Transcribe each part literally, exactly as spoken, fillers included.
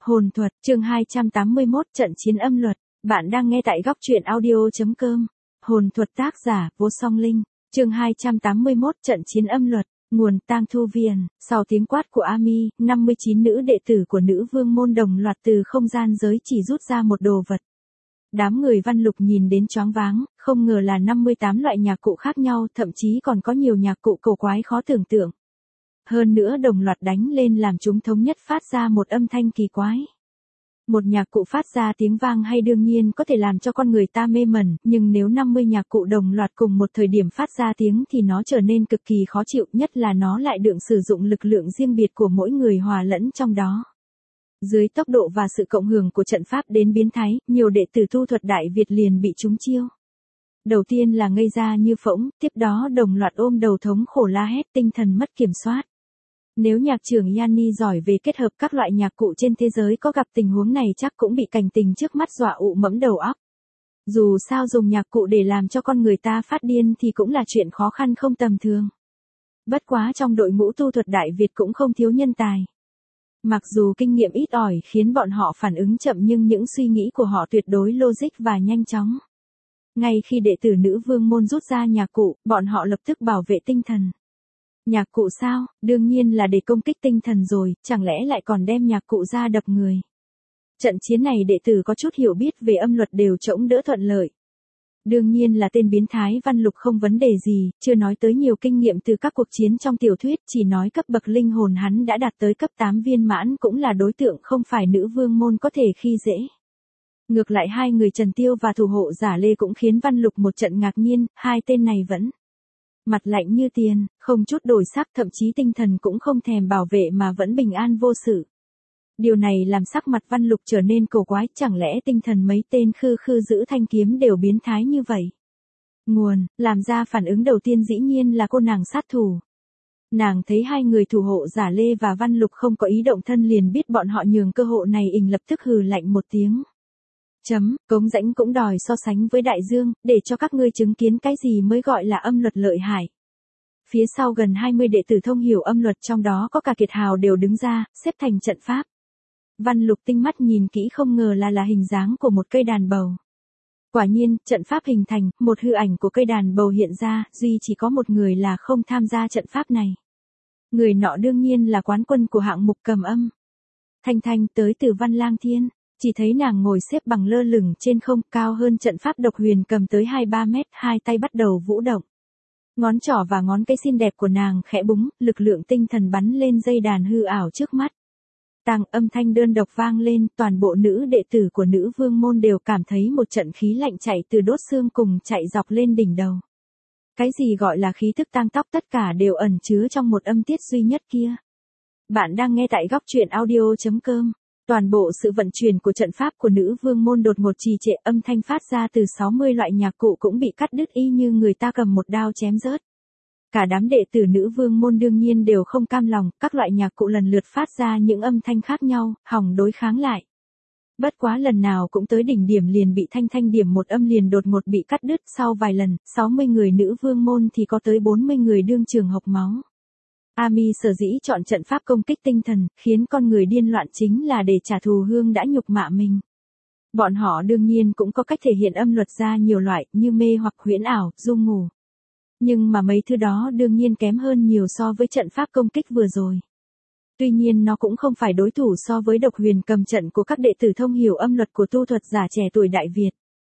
Hồn thuật, chương hai trăm tám mươi mốt, trận chiến âm luật. Bạn đang nghe tại góc truyện audio.com. Hồn thuật tác giả, Vô Song Linh. Chương hai trăm tám mươi mốt, trận chiến âm luật. Nguồn Tang Thu Viền. Sau tiếng quát của Ami, năm mươi chín nữ đệ tử của nữ vương môn đồng loạt từ không gian giới chỉ rút ra một đồ vật. Đám người Văn Lục nhìn đến choáng váng, không ngờ là năm mươi tám loại nhạc cụ khác nhau, thậm chí còn có nhiều nhạc cụ cổ quái khó tưởng tượng. Hơn nữa đồng loạt đánh lên làm chúng thống nhất phát ra một âm thanh kỳ quái. Một nhạc cụ phát ra tiếng vang hay đương nhiên có thể làm cho con người ta mê mẩn, nhưng nếu năm mươi nhạc cụ đồng loạt cùng một thời điểm phát ra tiếng thì nó trở nên cực kỳ khó chịu, nhất là nó lại được sử dụng lực lượng riêng biệt của mỗi người hòa lẫn trong đó. Dưới tốc độ và sự cộng hưởng của trận pháp đến biến thái, nhiều đệ tử tu thuật Đại Việt liền bị trúng chiêu. Đầu tiên là ngây ra như phỗng, tiếp đó đồng loạt ôm đầu thống khổ la hét, tinh thần mất kiểm soát. Nếu nhạc trưởng Yanni giỏi về kết hợp các loại nhạc cụ trên thế giới có gặp tình huống này chắc cũng bị cảnh tình trước mắt dọa ụ mẫm đầu óc. Dù sao dùng nhạc cụ để làm cho con người ta phát điên thì cũng là chuyện khó khăn không tầm thường. Bất quá trong đội ngũ tu thuật Đại Việt cũng không thiếu nhân tài. Mặc dù kinh nghiệm ít ỏi khiến bọn họ phản ứng chậm nhưng những suy nghĩ của họ tuyệt đối logic và nhanh chóng. Ngay khi đệ tử nữ vương môn rút ra nhạc cụ, bọn họ lập tức bảo vệ tinh thần. Nhạc cụ sao? Đương nhiên là để công kích tinh thần rồi, chẳng lẽ lại còn đem nhạc cụ ra đập người. Trận chiến này đệ tử có chút hiểu biết về âm luật đều trỗng đỡ thuận lợi. Đương nhiên là tên biến thái Văn Lục không vấn đề gì, chưa nói tới nhiều kinh nghiệm từ các cuộc chiến trong tiểu thuyết, chỉ nói cấp bậc linh hồn hắn đã đạt tới cấp tám viên mãn cũng là đối tượng không phải nữ vương môn có thể khi dễ. Ngược lại hai người Trần Tiêu và thủ hộ giả Lê cũng khiến Văn Lục một trận ngạc nhiên, hai tên này vẫn mặt lạnh như tiền, không chút đổi sắc, thậm chí tinh thần cũng không thèm bảo vệ mà vẫn bình an vô sự. Điều này làm sắc mặt Văn Lục trở nên cổ quái, chẳng lẽ tinh thần mấy tên khư khư giữ thanh kiếm đều biến thái như vậy? Nguồn, làm ra phản ứng đầu tiên dĩ nhiên là cô nàng sát thủ. Nàng thấy hai người thủ hộ giả Lê và Văn Lục không có ý động thân liền biết bọn họ nhường cơ hội này, ình lập tức hừ lạnh một tiếng. Chấm, cống rãnh cũng đòi so sánh với đại dương, để cho các ngươi chứng kiến cái gì mới gọi là âm luật lợi hại. Phía sau gần hai mươi đệ tử thông hiểu âm luật, trong đó có cả Kiệt Hào đều đứng ra, xếp thành trận pháp. Văn Lục tinh mắt nhìn kỹ không ngờ là là hình dáng của một cây đàn bầu. Quả nhiên, trận pháp hình thành, một hư ảnh của cây đàn bầu hiện ra, duy chỉ có một người là không tham gia trận pháp này. Người nọ đương nhiên là quán quân của hạng mục cầm âm. Thanh Thanh tới từ Văn Lang Thiên. Chỉ thấy nàng ngồi xếp bằng lơ lửng trên không, cao hơn trận pháp độc huyền cầm tới hai ba mét, hai tay bắt đầu vũ động. Ngón trỏ và ngón cái xinh đẹp của nàng khẽ búng, lực lượng tinh thần bắn lên dây đàn hư ảo trước mắt. Tàng âm thanh đơn độc vang lên, toàn bộ nữ đệ tử của nữ vương môn đều cảm thấy một trận khí lạnh chạy từ đốt xương cùng chạy dọc lên đỉnh đầu. Cái gì gọi là khí thức tang tóc tất cả đều ẩn chứa trong một âm tiết duy nhất kia. Bạn đang nghe tại góc truyện audio.com. Toàn bộ sự vận chuyển của trận pháp của nữ vương môn đột ngột trì trệ, âm thanh phát ra từ sáu mươi loại nhạc cụ cũng bị cắt đứt y như người ta cầm một đao chém rớt. Cả đám đệ tử nữ vương môn đương nhiên đều không cam lòng, các loại nhạc cụ lần lượt phát ra những âm thanh khác nhau, hòng đối kháng lại. Bất quá lần nào cũng tới đỉnh điểm liền bị Thanh Thanh điểm một âm liền đột ngột bị cắt đứt, sau vài lần, sáu mươi người nữ vương môn thì có tới bốn mươi người đương trường hộc máu. Ami sở dĩ chọn trận pháp công kích tinh thần, khiến con người điên loạn chính là để trả thù hương đã nhục mạ mình. Bọn họ đương nhiên cũng có cách thể hiện âm luật ra nhiều loại, như mê hoặc huyễn ảo, du ngủ. Nhưng mà mấy thứ đó đương nhiên kém hơn nhiều so với trận pháp công kích vừa rồi. Tuy nhiên nó cũng không phải đối thủ so với độc huyền cầm trận của các đệ tử thông hiểu âm luật của tu thuật giả trẻ tuổi Đại Việt.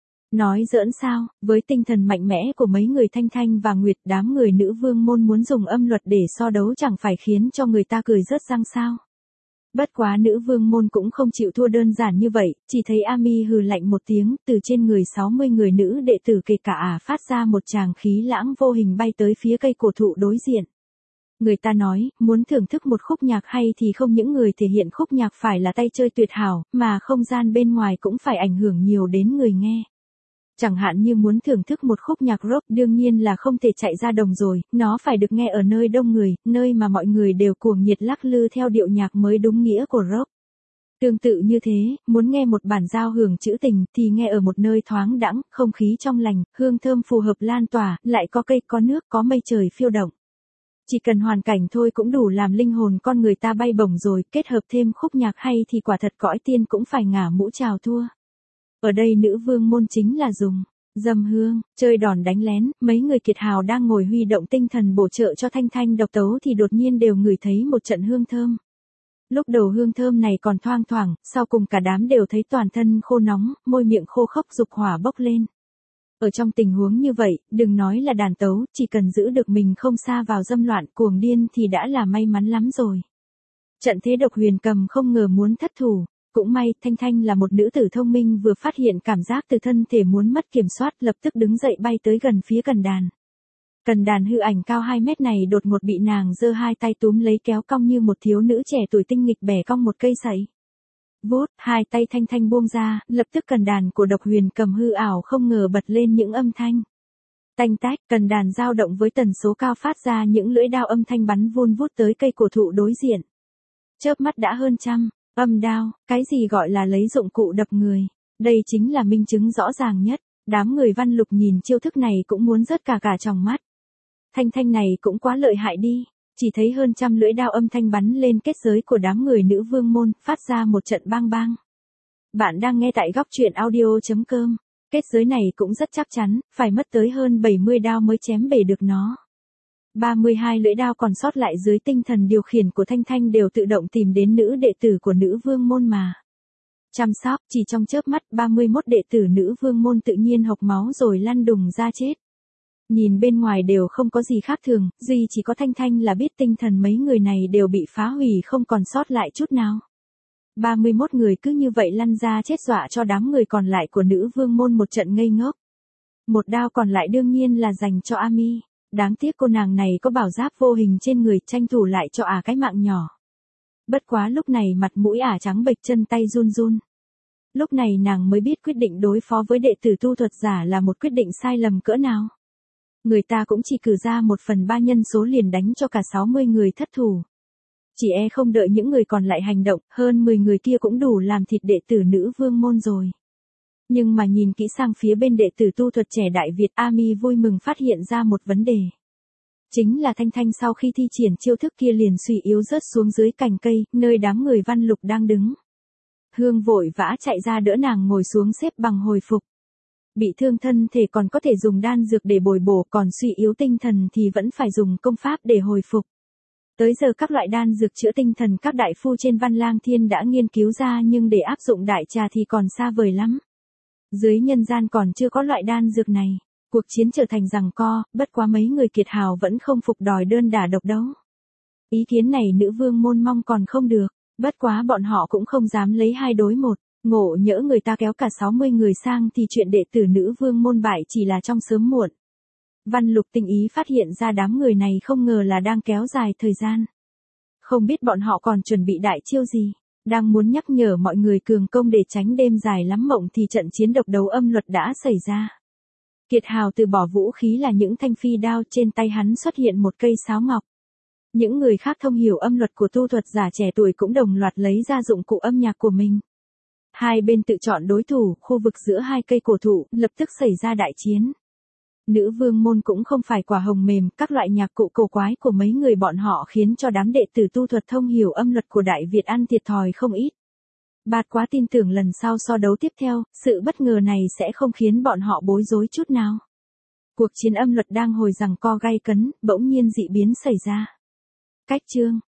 Nói giỡn sao, với tinh thần mạnh mẽ của mấy người Thanh Thanh và Nguyệt, đám người nữ vương môn muốn dùng âm luật để so đấu chẳng phải khiến cho người ta cười rớt răng sao. Bất quá nữ vương môn cũng không chịu thua đơn giản như vậy, chỉ thấy Ami hừ lạnh một tiếng, từ trên người sáu mươi người nữ đệ tử kể cả ả phát ra một tràng khí lãng vô hình bay tới phía cây cổ thụ đối diện. Người ta nói, muốn thưởng thức một khúc nhạc hay thì không những người thể hiện khúc nhạc phải là tay chơi tuyệt hảo, mà không gian bên ngoài cũng phải ảnh hưởng nhiều đến người nghe. Chẳng hạn như muốn thưởng thức một khúc nhạc rock đương nhiên là không thể chạy ra đồng rồi, nó phải được nghe ở nơi đông người, nơi mà mọi người đều cuồng nhiệt lắc lư theo điệu nhạc mới đúng nghĩa của rock. Tương tự như thế, muốn nghe một bản giao hưởng trữ tình thì nghe ở một nơi thoáng đãng, không khí trong lành, hương thơm phù hợp lan tỏa, lại có cây có nước có mây trời phiêu động. Chỉ cần hoàn cảnh thôi cũng đủ làm linh hồn con người ta bay bổng rồi, kết hợp thêm khúc nhạc hay thì quả thật cõi tiên cũng phải ngả mũ chào thua. Ở đây nữ vương môn chính là dùng dầm hương, chơi đòn đánh lén, mấy người kiệt hào đang ngồi huy động tinh thần bổ trợ cho Thanh Thanh độc tấu thì đột nhiên đều ngửi thấy một trận hương thơm. Lúc đầu hương thơm này còn thoang thoảng, sau cùng cả đám đều thấy toàn thân khô nóng, môi miệng khô khốc dục hỏa bốc lên. Ở trong tình huống như vậy, đừng nói là đàn tấu, chỉ cần giữ được mình không sa vào dâm loạn cuồng điên thì đã là may mắn lắm rồi. Trận thế độc huyền cầm không ngờ muốn thất thủ. Cũng may, Thanh Thanh là một nữ tử thông minh vừa phát hiện cảm giác từ thân thể muốn mất kiểm soát lập tức đứng dậy bay tới gần phía cần đàn. Cần đàn hư ảnh cao hai mét này đột ngột bị nàng giơ hai tay túm lấy kéo cong như một thiếu nữ trẻ tuổi tinh nghịch bẻ cong một cây sậy. Vút, hai tay Thanh Thanh buông ra, lập tức cần đàn của độc huyền cầm hư ảo không ngờ bật lên những âm thanh. Tanh tách, cần đàn dao động với tần số cao phát ra những lưỡi đao âm thanh bắn vun vút tới cây cổ thụ đối diện. Chớp mắt đã hơn trăm. Âm đao, cái gì gọi là lấy dụng cụ đập người, đây chính là minh chứng rõ ràng nhất, đám người Văn Lục nhìn chiêu thức này cũng muốn rớt cả cả tròng mắt. Thanh Thanh này cũng quá lợi hại đi, chỉ thấy hơn trăm lưỡi đao âm thanh bắn lên kết giới của đám người nữ vương môn, phát ra một trận bang bang. Bạn đang nghe tại góc truyện audio chấm com, kết giới này cũng rất chắc chắn, phải mất tới hơn bảy mươi đao mới chém bể được nó. ba mươi hai lưỡi đao còn sót lại dưới tinh thần điều khiển của Thanh Thanh đều tự động tìm đến nữ đệ tử của nữ vương môn mà. Chăm sóc, chỉ trong chớp mắt ba mươi mốt đệ tử nữ vương môn tự nhiên hộc máu rồi lăn đùng ra chết. Nhìn bên ngoài đều không có gì khác thường, duy chỉ có Thanh Thanh là biết tinh thần mấy người này đều bị phá hủy không còn sót lại chút nào. ba mươi mốt người cứ như vậy lăn ra chết dọa cho đám người còn lại của nữ vương môn một trận ngây ngốc. Một đao còn lại đương nhiên là dành cho Ami. Đáng tiếc cô nàng này có bảo giáp vô hình trên người tranh thủ lại cho ả à cái mạng nhỏ. Bất quá lúc này mặt mũi ả à trắng bệch chân tay run run. Lúc này nàng mới biết quyết định đối phó với đệ tử tu thuật giả là một quyết định sai lầm cỡ nào. Người ta cũng chỉ cử ra một phần ba nhân số liền đánh cho cả sáu mươi người thất thủ. Chỉ e không đợi những người còn lại hành động, hơn mười người kia cũng đủ làm thịt đệ tử nữ vương môn rồi. Nhưng mà nhìn kỹ sang phía bên đệ tử tu thuật trẻ Đại Việt, Ami vui mừng phát hiện ra một vấn đề. Chính là Thanh Thanh sau khi thi triển chiêu thức kia liền suy yếu rớt xuống dưới cành cây, nơi đám người Văn Lục đang đứng. Hương vội vã chạy ra đỡ nàng ngồi xuống xếp bằng hồi phục. Bị thương thân thể còn có thể dùng đan dược để bồi bổ, còn suy yếu tinh thần thì vẫn phải dùng công pháp để hồi phục. Tới giờ các loại đan dược chữa tinh thần các đại phu trên Văn Lang Thiên đã nghiên cứu ra nhưng để áp dụng đại trà thì còn xa vời lắm. Dưới nhân gian còn chưa có loại đan dược này, cuộc chiến trở thành giằng co, bất quá mấy người kiệt hào vẫn không phục đòi đơn đả độc đấu. Ý kiến này nữ vương môn mong còn không được, bất quá bọn họ cũng không dám lấy hai đối một, ngộ nhỡ người ta kéo cả sáu mươi người sang thì chuyện đệ tử nữ vương môn bại chỉ là trong sớm muộn. Văn Lục tinh ý phát hiện ra đám người này không ngờ là đang kéo dài thời gian. Không biết bọn họ còn chuẩn bị đại chiêu gì. Đang muốn nhắc nhở mọi người cường công để tránh đêm dài lắm mộng thì trận chiến độc đấu âm luật đã xảy ra. Kiệt hào từ bỏ vũ khí là những thanh phi đao, trên tay hắn xuất hiện một cây sáo ngọc. Những người khác thông hiểu âm luật của tu thuật giả trẻ tuổi cũng đồng loạt lấy ra dụng cụ âm nhạc của mình. Hai bên tự chọn đối thủ, khu vực giữa hai cây cổ thụ, lập tức xảy ra đại chiến. Nữ vương môn cũng không phải quả hồng mềm, các loại nhạc cụ cổ quái của mấy người bọn họ khiến cho đám đệ tử tu thuật thông hiểu âm luật của Đại Việt ăn thiệt thòi không ít. Bạt quá tin tưởng lần sau so đấu tiếp theo, sự bất ngờ này sẽ không khiến bọn họ bối rối chút nào. Cuộc chiến âm luật đang hồi giằng co gay cấn, bỗng nhiên dị biến xảy ra. Cách chương,